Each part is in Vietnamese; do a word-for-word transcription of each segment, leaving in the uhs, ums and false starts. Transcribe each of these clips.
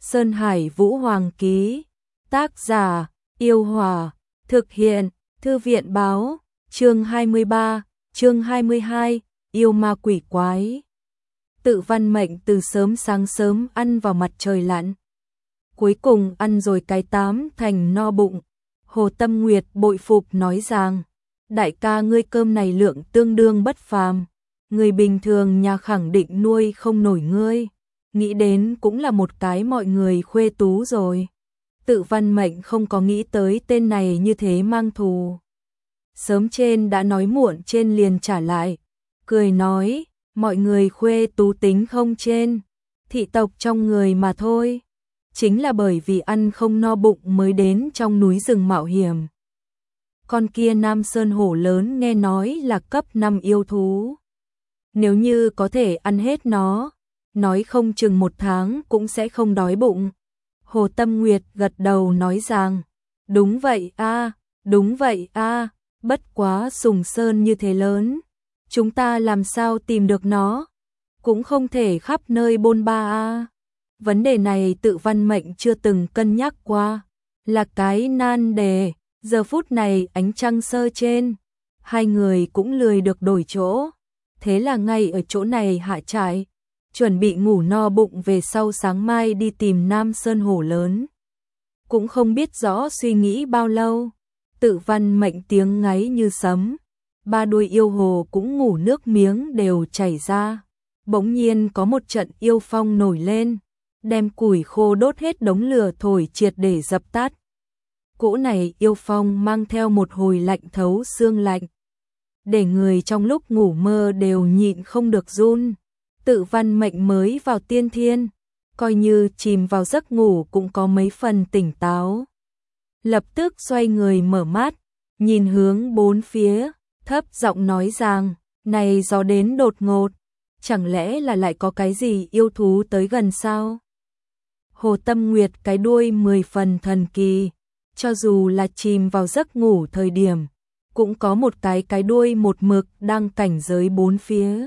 Sơn Hải Vũ Hoàng ký. Tác giả, Yêu Hòa. Thực hiện, Thư viện báo. Chương hai mươi ba, chương hai mươi hai, yêu ma quỷ quái. Tự Văn Mệnh từ sớm sáng sớm ăn vào mặt trời lặn. Cuối cùng ăn rồi cái tám thành no bụng. Hồ Tâm Nguyệt bội phục nói rằng, đại ca ngươi cơm này lượng tương đương bất phàm. Người bình thường nhà khẳng định nuôi không nổi ngươi. Nghĩ đến cũng là một cái mọi người khuê tú rồi. Tự Văn Mệnh không có nghĩ tới tên này như thế mang thù. Sớm trên đã nói muộn trên liền trả lại. Cười nói, mọi người khuê tú tính không trên. Thị tộc trong người mà thôi. Chính là bởi vì ăn không no bụng mới đến trong núi rừng mạo hiểm. Con kia Nam Sơn hổ lớn nghe nói là cấp năm yêu thú. Nếu như có thể ăn hết nó, nói không chừng một tháng cũng sẽ không đói bụng. Hồ Tâm Nguyệt gật đầu nói rằng, đúng vậy a, đúng vậy a, bất quá Sùng Sơn như thế lớn, chúng ta làm sao tìm được nó, cũng không thể khắp nơi bôn ba a. Vấn đề này Tự Văn Mệnh chưa từng cân nhắc qua, là cái nan đề. Giờ phút này ánh trăng sơ trên, hai người cũng lười được đổi chỗ, thế là ngay ở chỗ này hạ trại, chuẩn bị ngủ no bụng về sau sáng mai đi tìm Nam Sơn hổ lớn. Cũng không biết rõ suy nghĩ bao lâu, Tự Văn Mệnh tiếng ngáy như sấm, ba đuôi yêu hồ cũng ngủ nước miếng đều chảy ra. Bỗng nhiên có một trận yêu phong nổi lên, đem củi khô đốt hết đống lửa thổi triệt để dập tắt. Cỗ này yêu phong mang theo một hồi lạnh thấu xương lạnh, để người trong lúc ngủ mơ đều nhịn không được run. Tự Văn Mệnh mới vào tiên thiên, coi như chìm vào giấc ngủ cũng có mấy phần tỉnh táo. Lập tức xoay người mở mắt, nhìn hướng bốn phía, thấp giọng nói rằng, này gió đến đột ngột, chẳng lẽ là lại có cái gì yêu thú tới gần sao? Hồ Tâm Nguyệt cái đuôi mười phần thần kỳ, cho dù là chìm vào giấc ngủ thời điểm, cũng có một cái cái đuôi một mực đang cảnh giới bốn phía.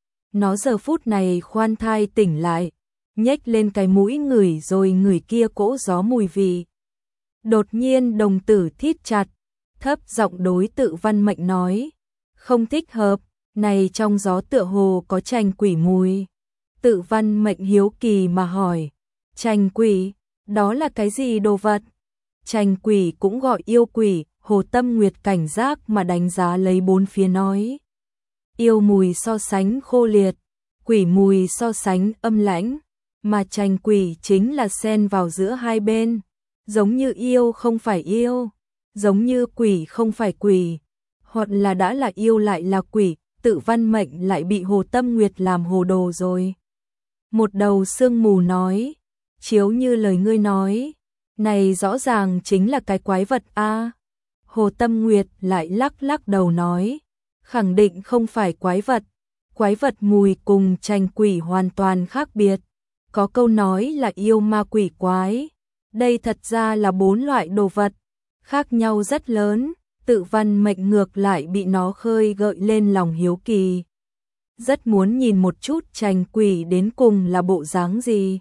Nó giờ phút này khoan thai tỉnh lại, nhếch lên cái mũi ngửi rồi ngửi kia cỗ gió mùi vị. Đột nhiên đồng tử thít chặt, thấp giọng đối Tự Văn Mệnh nói, không thích hợp, này trong gió tựa hồ có trành quỷ mùi. Tự Văn Mệnh hiếu kỳ mà hỏi, trành quỷ, đó là cái gì đồ vật? Trành quỷ cũng gọi yêu quỷ. Hồ Tâm Nguyệt cảnh giác mà đánh giá lấy bốn phía nói, yêu mùi so sánh khô liệt, quỷ mùi so sánh âm lãnh, mà trành quỷ chính là xen vào giữa hai bên, giống như yêu không phải yêu, giống như quỷ không phải quỷ, hoặc là đã là yêu lại là quỷ. Tự Văn Mệnh lại bị Hồ Tâm Nguyệt làm hồ đồ rồi. Một đầu sương mù nói, chiếu như lời ngươi nói, này rõ ràng chính là cái quái vật a. Hồ Tâm Nguyệt lại lắc lắc đầu nói, khẳng định không phải quái vật, quái vật mùi cùng trành quỷ hoàn toàn khác biệt. Có câu nói là yêu ma quỷ quái, đây thật ra là bốn loại đồ vật, khác nhau rất lớn. Tự Văn Mệnh ngược lại bị nó khơi gợi lên lòng hiếu kỳ, rất muốn nhìn một chút trành quỷ đến cùng là bộ dáng gì.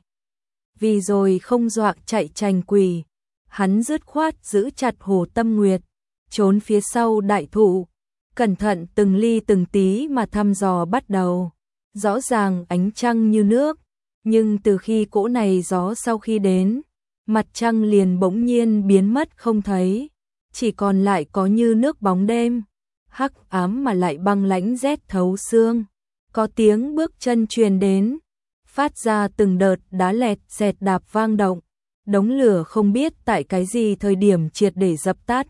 Vì rồi không dọa chạy trành quỷ, hắn dứt khoát giữ chặt Hồ Tâm Nguyệt, trốn phía sau đại thụ, cẩn thận từng ly từng tí mà thăm dò bắt đầu. Rõ ràng ánh trăng như nước, nhưng từ khi cỗ này gió sau khi đến, mặt trăng liền bỗng nhiên biến mất không thấy, chỉ còn lại có như nước bóng đêm, hắc ám mà lại băng lãnh rét thấu xương. Có tiếng bước chân truyền đến, phát ra từng đợt đá lẹt xẹt đạp vang động, đống lửa không biết tại cái gì thời điểm triệt để dập tắt.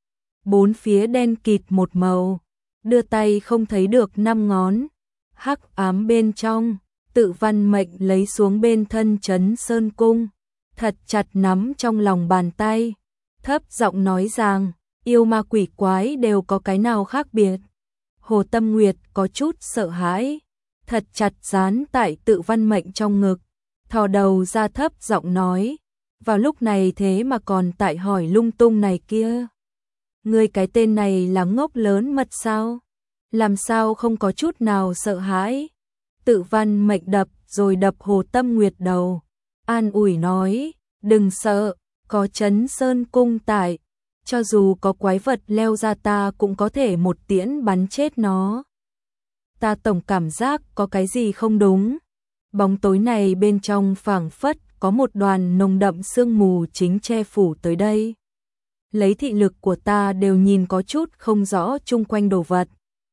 Bốn phía đen kịt một màu, đưa tay không thấy được năm ngón, hắc ám bên trong. Tự Văn Mệnh lấy xuống bên thân Trấn Sơn Cung, thật chặt nắm trong lòng bàn tay, thấp giọng nói rằng, yêu ma quỷ quái đều có cái nào khác biệt. Hồ Tâm Nguyệt có chút sợ hãi, thật chặt dán tại Tự Văn Mệnh trong ngực, thò đầu ra thấp giọng nói, vào lúc này thế mà còn tại hỏi lung tung này kia. Ngươi cái tên này là ngốc lớn mật sao? Làm sao không có chút nào sợ hãi? Tự Văn Mệnh đập rồi đập Hồ Tâm Nguyệt đầu, an ủi nói, đừng sợ, có Trấn Sơn Cung tại, cho dù có quái vật leo ra ta cũng có thể một tiễn bắn chết nó. Ta tổng cảm giác có cái gì không đúng. Bóng tối này bên trong phảng phất có một đoàn nồng đậm sương mù chính che phủ tới đây. Lấy thị lực của ta đều nhìn có chút không rõ chung quanh đồ vật.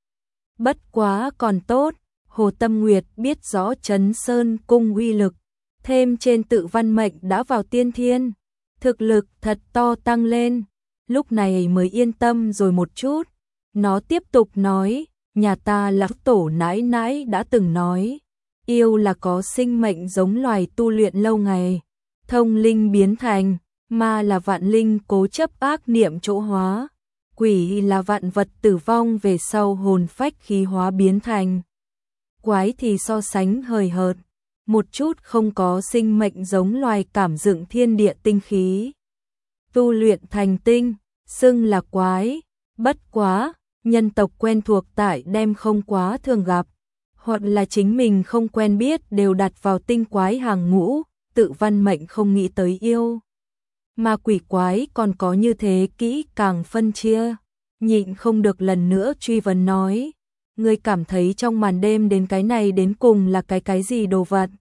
Bất quá còn tốt, Hồ Tâm Nguyệt biết rõ Trấn Sơn Cung uy lực, thêm trên Tự Văn Mệnh đã vào tiên thiên, thực lực thật to tăng lên, lúc này mới yên tâm rồi một chút. Nó tiếp tục nói, nhà ta lão tổ nãi nãi đã từng nói, yêu là có sinh mệnh giống loài tu luyện lâu ngày, thông linh biến thành, ma là vạn linh cố chấp ác niệm chỗ hóa, quỷ là vạn vật tử vong về sau hồn phách khí hóa biến thành, quái thì so sánh hời hợt, một chút không có sinh mệnh giống loài cảm dựng thiên địa tinh khí. Tu luyện thành tinh, xưng là quái, bất quá, nhân tộc quen thuộc tại đem không quá thường gặp, hoặc là chính mình không quen biết đều đặt vào tinh quái hàng ngũ, Tự Văn Mệnh không nghĩ tới yêu. Mà quỷ quái còn có như thế kỹ càng phân chia, nhịn không được lần nữa truy vấn nói, ngươi cảm thấy trong màn đêm đến cái này đến cùng là cái cái gì đồ vật?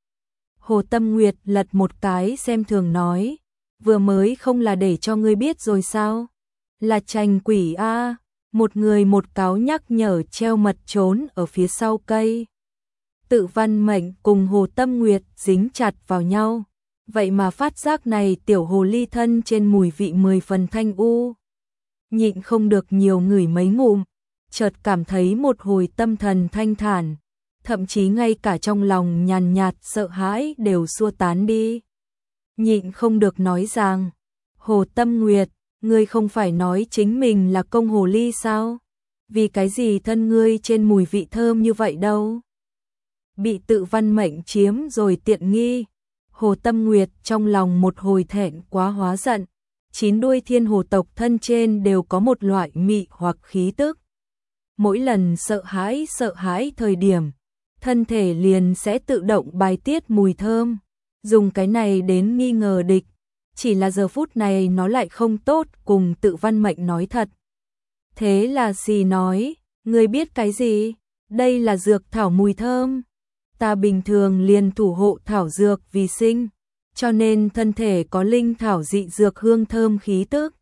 Hồ Tâm Nguyệt lật một cái xem thường nói, vừa mới không là để cho ngươi biết rồi sao? Là tranh quỷ a, một người một cáo nhắc nhở treo mật trốn ở phía sau cây. Tự Văn Mệnh cùng Hồ Tâm Nguyệt dính chặt vào nhau, vậy mà phát giác này tiểu hồ ly thân trên mùi vị mười phần thanh u. Nhịn không được nhiều người mấy ngụm, chợt cảm thấy một hồi tâm thần thanh thản, thậm chí ngay cả trong lòng nhàn nhạt sợ hãi đều xua tán đi. Nhịn không được nói rằng, Hồ Tâm Nguyệt, ngươi không phải nói chính mình là công hồ ly sao? Vì cái gì thân ngươi trên mùi vị thơm như vậy đâu? Bị Tự Văn Mệnh chiếm rồi tiện nghi. Hồ Tâm Nguyệt trong lòng một hồi thẹn quá hóa giận. Chín đuôi thiên hồ tộc thân trên đều có một loại mị hoặc khí tức. Mỗi lần sợ hãi sợ hãi thời điểm, thân thể liền sẽ tự động bài tiết mùi thơm, dùng cái này đến nghi ngờ địch. Chỉ là giờ phút này nó lại không tốt cùng Tự Văn Mệnh nói thật. Thế là gì nói, ngươi biết cái gì? Đây là dược thảo mùi thơm. Ta bình thường liền thủ hộ thảo dược vì sinh, cho nên thân thể có linh thảo dị dược hương thơm khí tức.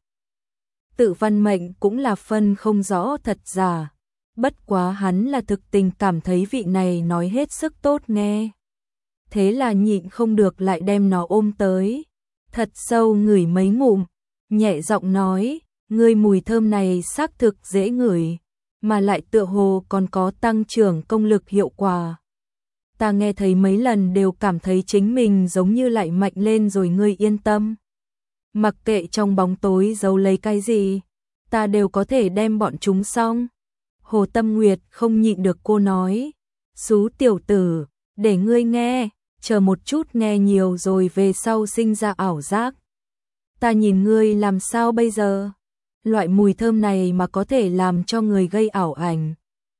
Tự Văn Mệnh cũng là phân không rõ thật giả, bất quá hắn là thực tình cảm thấy vị này nói hết sức tốt nghe. Thế là nhịn không được lại đem nó ôm tới, thật sâu ngửi mấy ngụm, nhẹ giọng nói, ngươi mùi thơm này xác thực dễ ngửi, mà lại tựa hồ còn có tăng trưởng công lực hiệu quả. Ta nghe thấy mấy lần đều cảm thấy chính mình giống như lại mạnh lên rồi, ngươi yên tâm. Mặc kệ trong bóng tối giấu lấy cái gì, ta đều có thể đem bọn chúng xong. Hồ Tâm Nguyệt không nhịn được cô nói, xú tiểu tử, để ngươi nghe, chờ một chút nghe nhiều rồi về sau sinh ra ảo giác. Ta nhìn ngươi làm sao bây giờ? Loại mùi thơm này mà có thể làm cho người gây ảo ảnh.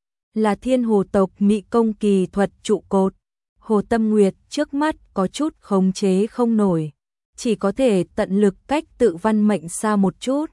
Là thiên hồ tộc mị công kỳ thuật trụ cột. Hồ Tâm Nguyệt trước mắt có chút khống chế không nổi, chỉ có thể tận lực cách Tự Văn Mệnh xa một chút.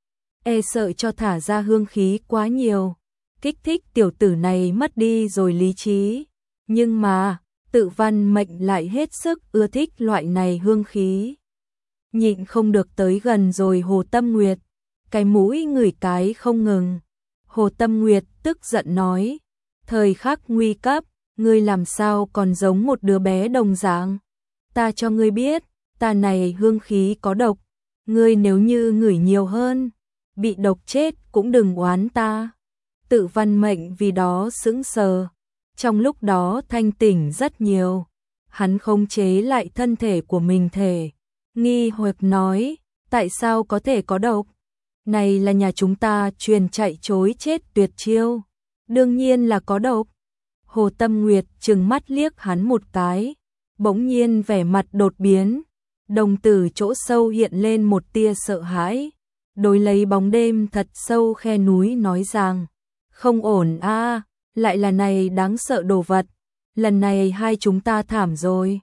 E sợ cho thả ra hương khí quá nhiều, kích thích tiểu tử này mất đi rồi lý trí. Nhưng mà, Tự Văn Mệnh lại hết sức ưa thích loại này hương khí. Nhịn không được tới gần rồi Hồ Tâm Nguyệt, cái mũi ngửi cái không ngừng. Hồ Tâm Nguyệt tức giận nói, thời khắc nguy cấp, ngươi làm sao còn giống một đứa bé đồng dạng? Ta cho ngươi biết, ta này hương khí có độc, ngươi nếu như ngửi nhiều hơn, bị độc chết cũng đừng oán ta. Tự Văn Mệnh vì đó sững sờ, trong lúc đó thanh tỉnh rất nhiều, hắn khống chế lại thân thể của mình thể, nghi hoặc nói, tại sao có thể có độc? Này là nhà chúng ta truyền chạy chối chết tuyệt chiêu, đương nhiên là có độc. Hồ Tâm Nguyệt trừng mắt liếc hắn một cái, bỗng nhiên vẻ mặt đột biến, đồng tử chỗ sâu hiện lên một tia sợ hãi, đối lấy bóng đêm thật sâu khe núi nói rằng, không ổn a, lại là này đáng sợ đồ vật, lần này hai chúng ta thảm rồi.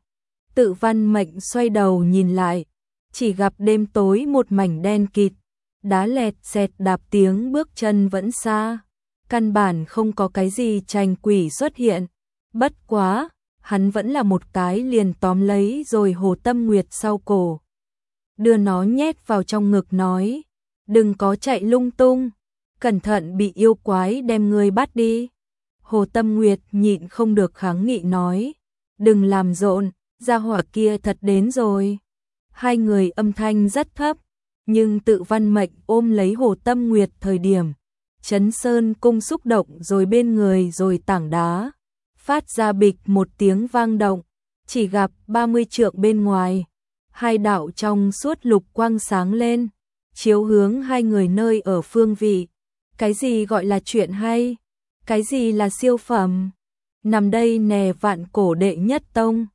Tự Văn Mệnh xoay đầu nhìn lại, chỉ gặp đêm tối một mảnh đen kịt, đá lẹt xẹt đạp tiếng bước chân vẫn xa, căn bản không có cái gì trành quỷ xuất hiện. Bất quá, hắn vẫn là một cái liền tóm lấy rồi Hồ Tâm Nguyệt sau cổ, đưa nó nhét vào trong ngực nói, đừng có chạy lung tung, cẩn thận bị yêu quái đem ngươi bắt đi. Hồ Tâm Nguyệt nhịn không được kháng nghị nói, đừng làm rộn, gia hỏa kia thật đến rồi. Hai người âm thanh rất thấp, nhưng Tự Văn Mệnh ôm lấy Hồ Tâm Nguyệt thời điểm, Chấn Sơn cung xúc động rồi bên người rồi tảng đá, phát ra bịch một tiếng vang động, chỉ gặp ba mươi trượng bên ngoài, hai đạo trong suốt lục quang sáng lên, chiếu hướng hai người nơi ở phương vị. Cái gì gọi là chuyện hay? Cái gì là siêu phẩm? Nằm đây nè Vạn Cổ đệ nhất tông.